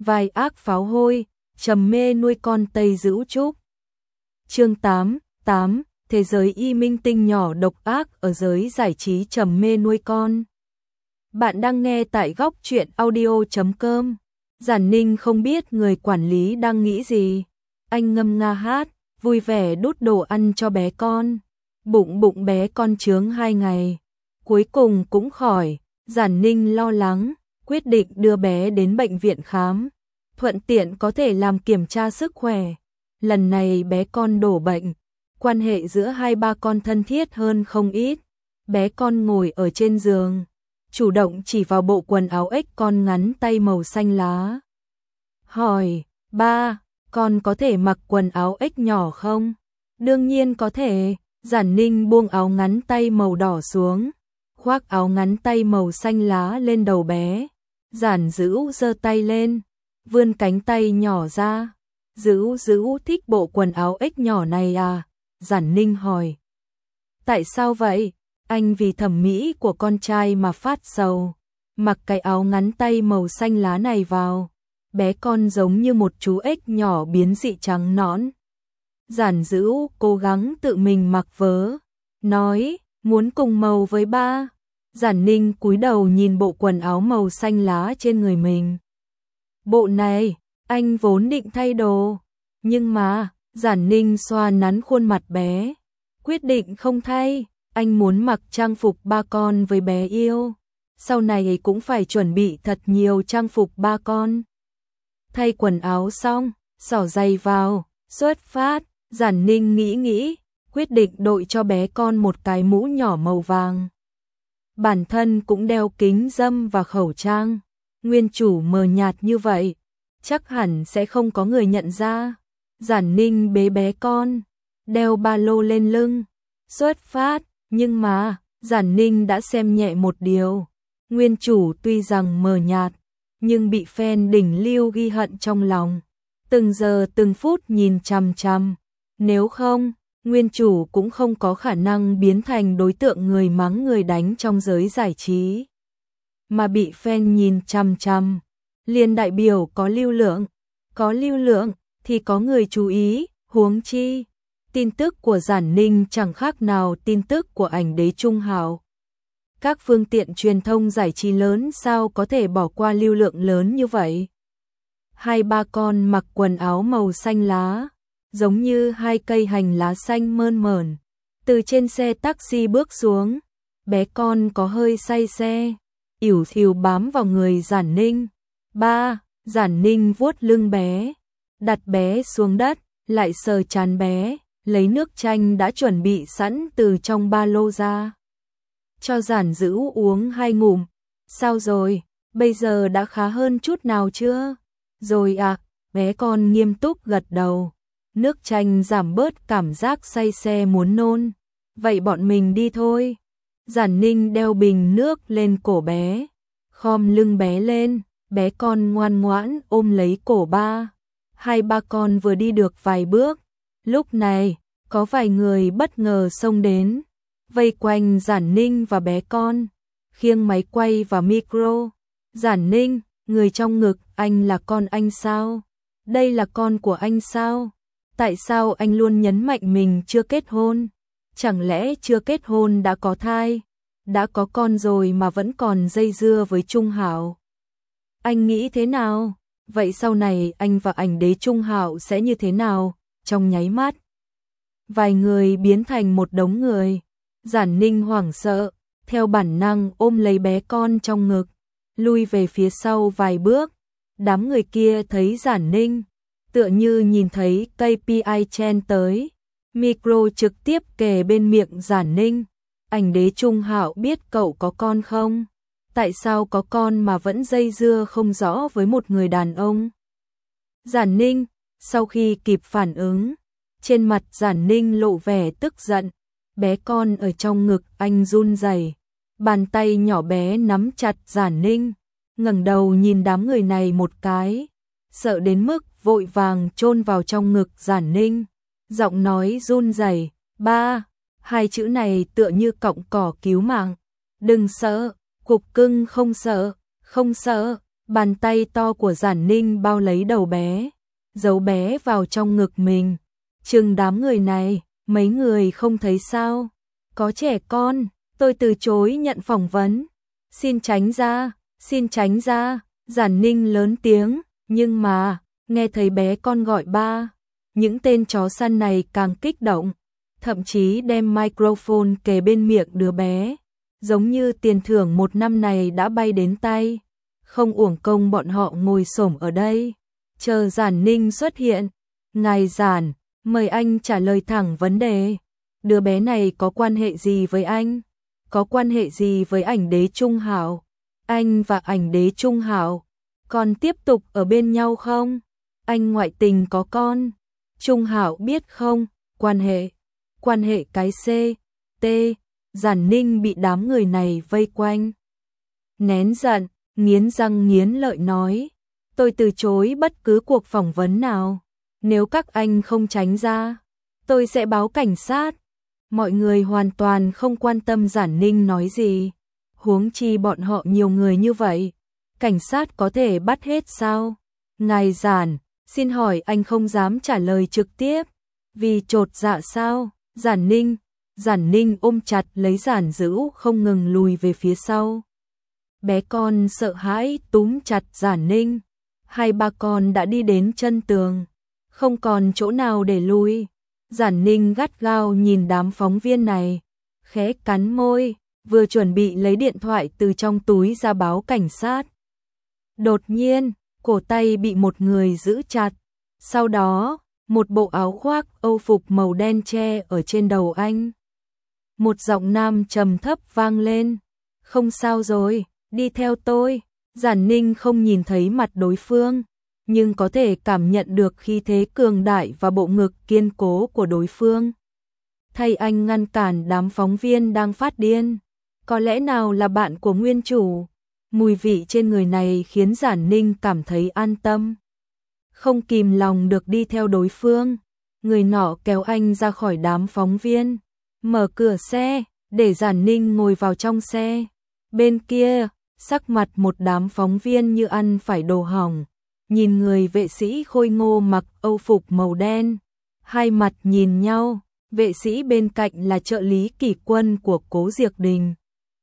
vai ác pháo hôi, trầm mê nuôi con Tây Dữ Trúc. Chương 8, thế giới y minh tinh nhỏ độc ác ở giới giải trí trầm mê nuôi con. Bạn đang nghe tại góc truyện audio.com. Giản Ninh không biết người quản lý đang nghĩ gì. Anh ngâm nga hát, vui vẻ đút đồ ăn cho bé con. Bụng bé con chướng 2 ngày. Cuối cùng cũng khỏi, Giản Ninh lo lắng, quyết định đưa bé đến bệnh viện khám. Thuận tiện có thể làm kiểm tra sức khỏe. Lần này bé con đổ bệnh, quan hệ giữa hai ba con thân thiết hơn không ít. Bé con ngồi ở trên giường, chủ động chỉ vào bộ quần áo ếch con ngắn tay màu xanh lá. Hỏi, ba, con có thể mặc quần áo ếch nhỏ không? Đương nhiên có thể. Giản Ninh buông áo ngắn tay màu đỏ xuống, khoác áo ngắn tay màu xanh lá lên đầu bé. Giản Dữ giơ tay lên, vươn cánh tay nhỏ ra. Dữ thích bộ quần áo ếch nhỏ này à? Giản Ninh hỏi. Tại sao vậy? Anh vì thẩm mỹ của con trai mà phát sầu. Mặc cái áo ngắn tay màu xanh lá này vào, bé con giống như một chú ếch nhỏ biến dị trắng nõn. Giản Dữ cố gắng tự mình mặc vớ, nói, muốn cùng màu với ba. Giản Ninh cúi đầu nhìn bộ quần áo màu xanh lá trên người mình. Bộ này, anh vốn định thay đồ, nhưng mà, Giản Ninh xoa nắn khuôn mặt bé, quyết định không thay. Anh muốn mặc trang phục ba con với bé yêu, sau này cũng phải chuẩn bị thật nhiều trang phục ba con. Thay quần áo xong, xỏ giày vào, xuất phát. Giản Ninh nghĩ, quyết định đội cho bé con một cái mũ nhỏ màu vàng. Bản thân cũng đeo kính râm và khẩu trang. Nguyên chủ mờ nhạt như vậy, chắc hẳn sẽ không có người nhận ra. Giản Ninh bế bé con, đeo ba lô lên lưng, xuất phát. Nhưng mà, Giản Ninh đã xem nhẹ một điều. Nguyên chủ tuy rằng mờ nhạt, nhưng bị fan đỉnh lưu ghi hận trong lòng. Từng giờ từng phút nhìn chằm chằm. Nếu không, nguyên chủ cũng không có khả năng biến thành đối tượng người mắng người đánh trong giới giải trí. Mà bị fan nhìn chằm chằm, liền đại biểu có lưu lượng. Có lưu lượng thì có người chú ý, huống chi. Tin tức của Giản Ninh chẳng khác nào tin tức của ảnh đế Trung Hạo. Các phương tiện truyền thông giải trí lớn sao có thể bỏ qua lưu lượng lớn như vậy? Hai ba con mặc quần áo màu xanh lá, giống như hai cây hành lá xanh mơn mởn. Từ trên xe taxi bước xuống, bé con có hơi say xe, ỉu thìu bám vào người Giản Ninh. Ba, Giản Ninh vuốt lưng bé, đặt bé xuống đất, lại sờ trán bé, lấy nước chanh đã chuẩn bị sẵn từ trong ba lô ra. Cho Giản Dữ uống 2 ngụm. Sao rồi, bây giờ đã khá hơn chút nào chưa? Rồi à, bé con nghiêm túc gật đầu. Nước chanh giảm bớt cảm giác say xe muốn nôn. Vậy bọn mình đi thôi. Giản Ninh đeo bình nước lên cổ bé, khom lưng bé lên, bé con ngoan ngoãn ôm lấy cổ ba. Hai ba con vừa đi được vài bước, lúc này, có vài người bất ngờ xông đến, vây quanh Giản Ninh và bé con, khiêng máy quay và micro. Giản Ninh, người trong ngực anh là con anh sao? Đây là con của anh sao? Tại sao anh luôn nhấn mạnh mình chưa kết hôn? Chẳng lẽ chưa kết hôn đã có thai? Đã có con rồi mà vẫn còn dây dưa với Trung Hạo? Anh nghĩ thế nào? Vậy sau này anh và ảnh đế Trung Hạo sẽ như thế nào? Trong nháy mắt, vài người biến thành một đống người. Giản Ninh hoảng sợ, theo bản năng ôm lấy bé con trong ngực, lui về phía sau vài bước. Đám người kia thấy Giản Ninh, tựa như nhìn thấy KPI chen tới, micro trực tiếp kề bên miệng Giản Ninh. Ảnh đế Trung Hạo biết cậu có con không? Tại sao có con mà vẫn dây dưa không rõ với một người đàn ông? Giản Ninh, sau khi kịp phản ứng, trên mặt Giản Ninh lộ vẻ tức giận. Bé con ở trong ngực anh run rẩy, bàn tay nhỏ bé nắm chặt Giản Ninh, ngẩng đầu nhìn đám người này một cái, sợ đến mức vội vàng chôn vào trong ngực Giản Ninh, giọng nói run rẩy, ba, 2 chữ này tựa như cọng cỏ cứu mạng. Đừng sợ, cục cưng không sợ, Bàn tay to của Giản Ninh bao lấy đầu bé, giấu bé vào trong ngực mình. Chừng đám người này, mấy người không thấy sao? Có trẻ con, tôi từ chối nhận phỏng vấn. Xin tránh ra, xin tránh ra, Giản Ninh lớn tiếng, nhưng mà, nghe thấy bé con gọi ba. Những tên chó săn này càng kích động, thậm chí đem microphone kề bên miệng đứa bé. Giống như tiền thưởng 1 năm này đã bay đến tay. Không uổng công bọn họ ngồi xổm ở đây, chờ Giản Ninh xuất hiện. Ngài Giản, mời anh trả lời thẳng vấn đề. Đứa bé này có quan hệ gì với anh? Có quan hệ gì với ảnh đế Trung Hạo? Anh và ảnh đế Trung Hạo còn tiếp tục ở bên nhau không? Anh ngoại tình có con? Trung Hạo biết không? Quan hệ cái C, T. Giản Ninh bị đám người này vây quanh. Nén giận, nghiến răng nghiến lợi nói. Tôi từ chối bất cứ cuộc phỏng vấn nào. Nếu các anh không tránh ra, tôi sẽ báo cảnh sát. Mọi người hoàn toàn không quan tâm Giản Ninh nói gì. Huống chi bọn họ nhiều người như vậy. Cảnh sát có thể bắt hết sao? Ngài Giản, xin hỏi anh không dám trả lời trực tiếp. Vì chột dạ sao? Giản Ninh ôm chặt lấy Giản Dữ không ngừng lùi về phía sau. Bé con sợ hãi túm chặt Giản Ninh. 2-3 con đã đi đến chân tường, không còn chỗ nào để lùi. Giản Ninh gắt gao nhìn đám phóng viên này, khẽ cắn môi, vừa chuẩn bị lấy điện thoại từ trong túi ra báo cảnh sát. Đột nhiên, cổ tay bị một người giữ chặt. Sau đó, một bộ áo khoác Âu phục màu đen che ở trên đầu anh. Một giọng nam trầm thấp vang lên. Không sao rồi, đi theo tôi. Giản Ninh không nhìn thấy mặt đối phương, nhưng có thể cảm nhận được khí thế cường đại và bộ ngực kiên cố của đối phương. Thay anh ngăn cản đám phóng viên đang phát điên. Có lẽ nào là bạn của nguyên chủ? Mùi vị trên người này khiến Giản Ninh cảm thấy an tâm. Không kìm lòng được đi theo đối phương. Người nọ kéo anh ra khỏi đám phóng viên, mở cửa xe, để Giản Ninh ngồi vào trong xe. Bên kia, sắc mặt một đám phóng viên như ăn phải đồ hỏng. Nhìn người vệ sĩ khôi ngô mặc Âu phục màu đen. Hai mặt nhìn nhau, vệ sĩ bên cạnh là trợ lý Kỷ Quân của Cố Diệc Đình.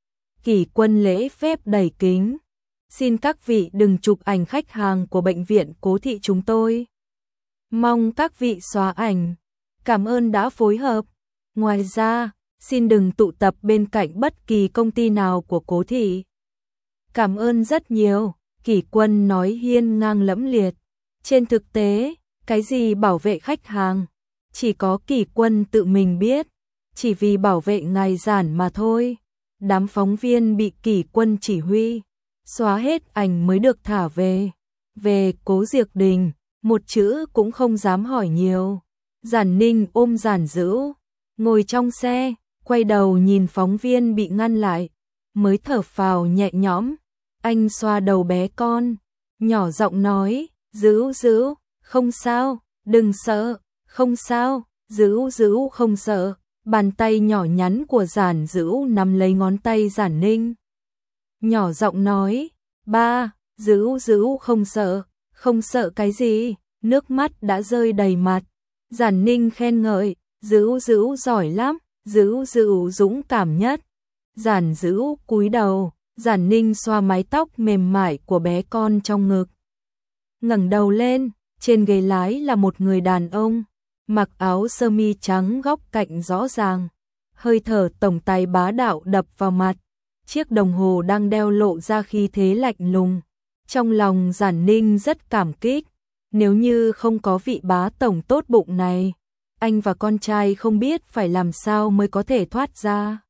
Kỷ Quân lễ phép đẩy kính. Xin các vị đừng chụp ảnh khách hàng của bệnh viện Cố Thị chúng tôi. Mong các vị xóa ảnh. Cảm ơn đã phối hợp. Ngoài ra, xin đừng tụ tập bên cạnh bất kỳ công ty nào của Cố Thị. Cảm ơn rất nhiều, Kỷ Quân nói hiên ngang lẫm liệt. Trên thực tế, cái gì bảo vệ khách hàng, chỉ có Kỷ Quân tự mình biết, chỉ vì bảo vệ ngài Giản mà thôi. Đám phóng viên bị Kỷ Quân chỉ huy, xóa hết ảnh mới được thả về. Về Cố Diệc Đình, một chữ cũng không dám hỏi nhiều. Giản Ninh ôm Giản Dữ, ngồi trong xe, quay đầu nhìn phóng viên bị ngăn lại, mới thở phào nhẹ nhõm. Anh xoa đầu bé con, nhỏ giọng nói, Dữ Dữ, không sao, đừng sợ, không sao, Dữ Dữ không sợ. Bàn tay nhỏ nhắn của Giản Dữ nắm lấy ngón tay Giản Ninh. Nhỏ giọng nói, ba, Dữ Dữ không sợ cái gì, nước mắt đã rơi đầy mặt. Giản Ninh khen ngợi, Dữ Dữ giỏi lắm, Dữ Dữ dũng cảm nhất. Giản Dữ cúi đầu, Giản Ninh xoa mái tóc mềm mại của bé con trong ngực. Ngẩng đầu lên, trên ghế lái là một người đàn ông, mặc áo sơ mi trắng góc cạnh rõ ràng, hơi thở tổng tài bá đạo đập vào mặt. Chiếc đồng hồ đang đeo lộ ra khí thế lạnh lùng. Trong lòng Giản Ninh rất cảm kích, nếu như không có vị bá tổng tốt bụng này, anh và con trai không biết phải làm sao mới có thể thoát ra.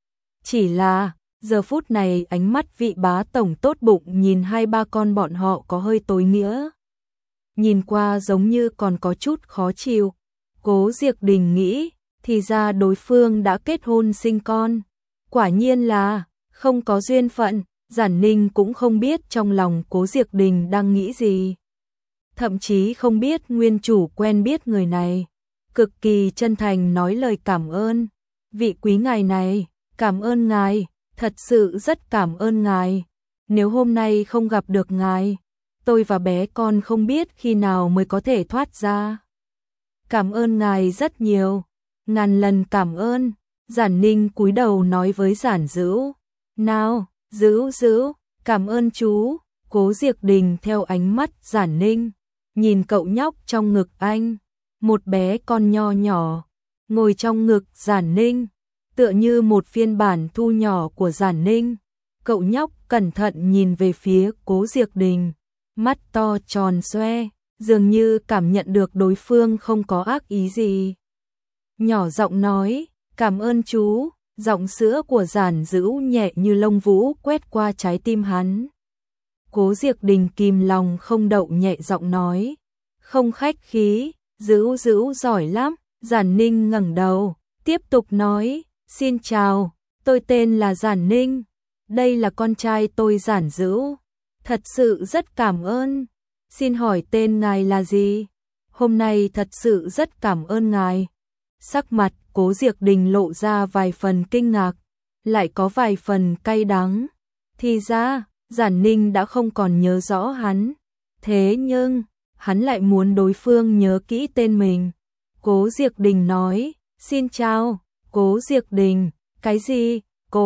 Chỉ là, giờ phút này ánh mắt vị bá tổng tốt bụng nhìn 2-3 con bọn họ có hơi tối nghĩa. Nhìn qua giống như còn có chút khó chịu. Cố Diệc Đình nghĩ, thì ra đối phương đã kết hôn sinh con. Quả nhiên là không có duyên phận. Giản Ninh cũng không biết trong lòng Cố Diệc Đình đang nghĩ gì. Thậm chí không biết nguyên chủ quen biết người này. Cực kỳ chân thành nói lời cảm ơn. Vị quý ngài này, cảm ơn ngài, thật sự rất cảm ơn ngài. nếu hôm nay không gặp được ngài, tôi và bé con không biết khi nào mới có thể thoát ra. Cảm ơn ngài rất nhiều, ngàn lần cảm ơn. Giản Ninh cúi đầu nói với Giản Dữu. Nào, Dữu, cảm ơn chú. Cố Diệc Đình theo ánh mắt Giản Ninh, nhìn cậu nhóc trong ngực anh, một bé con nho nhỏ, ngồi trong ngực Giản Ninh, tựa như một phiên bản thu nhỏ của Giản Ninh. Cậu nhóc cẩn thận nhìn về phía Cố Diệc Đình, mắt to tròn xoe, dường như cảm nhận được đối phương không có ác ý gì. Nhỏ giọng nói, cảm ơn chú. Giọng sữa của Giản Dữu nhẹ như lông vũ quét qua trái tim hắn. Cố Diệc Đình kìm lòng không đậu nhẹ giọng nói, không khách khí, Dữu giỏi lắm. Giản Ninh ngẩng đầu, tiếp tục nói, xin chào, tôi tên là Giản Ninh, đây là con trai tôi Giản Dữu, thật sự rất cảm ơn. Xin hỏi tên ngài là gì? Hôm nay thật sự rất cảm ơn ngài. Sắc mặt Cố Diệc Đình lộ ra vài phần kinh ngạc, lại có vài phần cay đắng. Thì ra, Giản Ninh đã không còn nhớ rõ hắn. Thế nhưng, hắn lại muốn đối phương nhớ kỹ tên mình. Cố Diệc Đình nói, xin chào. Cố Diệc Đình, cái gì?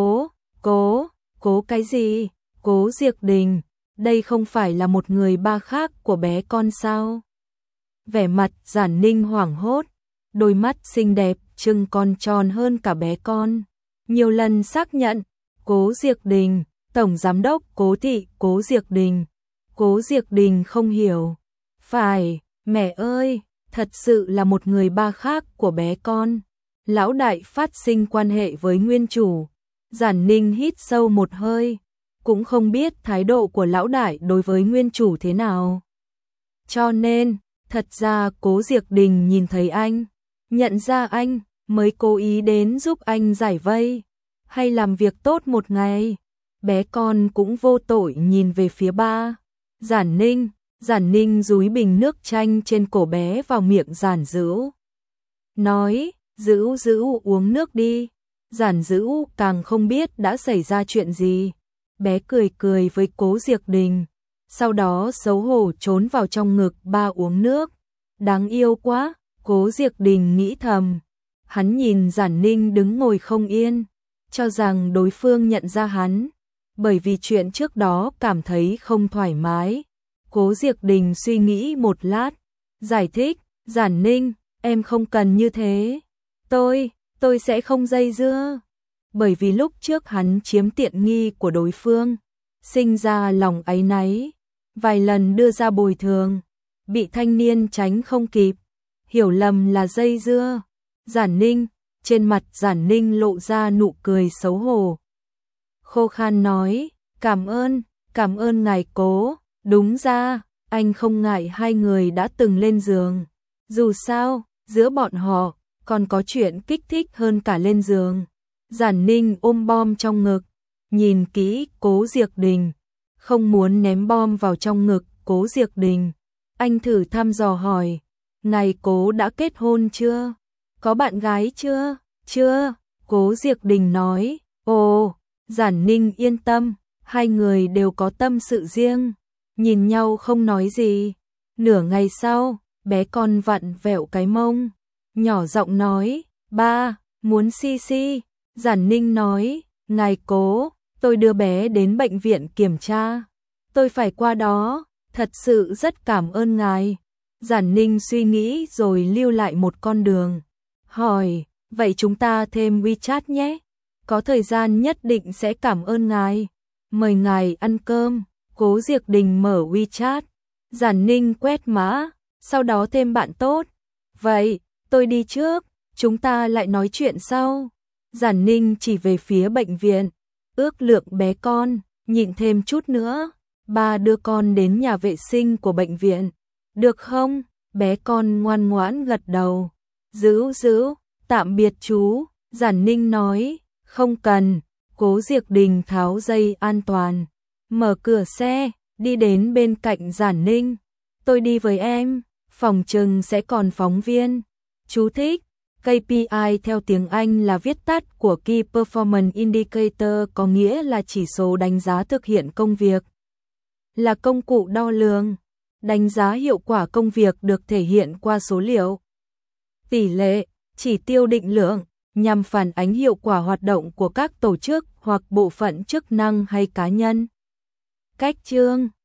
Cố cái gì? Cố Diệc Đình, đây không phải là một người ba khác của bé con sao? Vẻ mặt Giản Ninh hoảng hốt, đôi mắt xinh đẹp trừng còn tròn hơn cả bé con. Nhiều lần xác nhận, Cố Diệc Đình, Tổng Giám đốc Cố thị Cố Diệc Đình. Cố Diệc Đình không hiểu. Phải, mẹ ơi, thật sự là một người ba khác của bé con. Lão đại phát sinh quan hệ với nguyên chủ. Giản Ninh hít sâu một hơi, cũng không biết thái độ của lão đại đối với nguyên chủ thế nào. Cho nên, thật ra Cố Diệc Đình nhìn thấy anh, nhận ra anh, mới cố ý đến giúp anh giải vây, hay làm việc tốt một ngày. Bé con cũng vô tội nhìn về phía ba. Giản Ninh dúi bình nước chanh trên cổ bé vào miệng Giản Dữu. Nói, Dữu uống nước đi. Giản Dữu càng không biết đã xảy ra chuyện gì. Bé cười với Cố Diệc Đình, sau đó xấu hổ trốn vào trong ngực ba uống nước. Đáng yêu quá, Cố Diệc Đình nghĩ thầm. Hắn nhìn Giản Ninh đứng ngồi không yên, cho rằng đối phương nhận ra hắn, bởi vì chuyện trước đó cảm thấy không thoải mái. Cố Diệc Đình suy nghĩ một lát, giải thích, Giản Ninh, em không cần như thế. Tôi sẽ không dây dưa. Bởi vì lúc trước hắn chiếm tiện nghi của đối phương, sinh ra lòng áy náy, vài lần đưa ra bồi thường, bị thanh niên tránh không kịp, hiểu lầm là dây dưa. Giản Ninh, trên mặt Giản Ninh lộ ra nụ cười xấu hổ. Khô khan nói, cảm ơn ngài Cố, đúng ra, anh không ngại hai người đã từng lên giường. Dù sao, giữa bọn họ, còn có chuyện kích thích hơn cả lên giường. Giản Ninh ôm bom trong ngực, nhìn kỹ Cố Diệc Đình, không muốn ném bom vào trong ngực Cố Diệc Đình. Anh thử thăm dò hỏi, ngài Cố đã kết hôn chưa? Có bạn gái chưa? Chưa, Cố Diệc Đình nói. Ồ, Giản Ninh yên tâm, hai người đều có tâm sự riêng, nhìn nhau không nói gì. Nửa ngày sau, bé con vặn vẹo cái mông, nhỏ giọng nói, ba, muốn xi. Giản Ninh nói, ngài Cố, tôi đưa bé đến bệnh viện kiểm tra. Tôi phải qua đó, thật sự rất cảm ơn ngài. Giản Ninh suy nghĩ rồi lưu lại một con đường. Hỏi, vậy chúng ta thêm WeChat nhé. Có thời gian nhất định sẽ cảm ơn ngài. Mời ngài ăn cơm. Cố Diệc Đình mở WeChat. Giản Ninh quét mã, sau đó thêm bạn tốt. Vậy, tôi đi trước, chúng ta lại nói chuyện sau. Giản Ninh chỉ về phía bệnh viện, ước lượng bé con, nhịn thêm chút nữa. Ba đưa con đến nhà vệ sinh của bệnh viện. Được không? Bé con ngoan ngoãn gật đầu. Dữu, tạm biệt chú. Giản Ninh nói, không cần. Cố Diệc Đình tháo dây an toàn, mở cửa xe, đi đến bên cạnh Giản Ninh. Tôi đi với em, phòng chừng sẽ còn phóng viên. Chú thích, KPI theo tiếng Anh là viết tắt của Key Performance Indicator, có nghĩa là chỉ số đánh giá thực hiện công việc. Là công cụ đo lường, đánh giá hiệu quả công việc được thể hiện qua số liệu, tỷ lệ, chỉ tiêu định lượng, nhằm phản ánh hiệu quả hoạt động của các tổ chức hoặc bộ phận chức năng hay cá nhân. Cách chương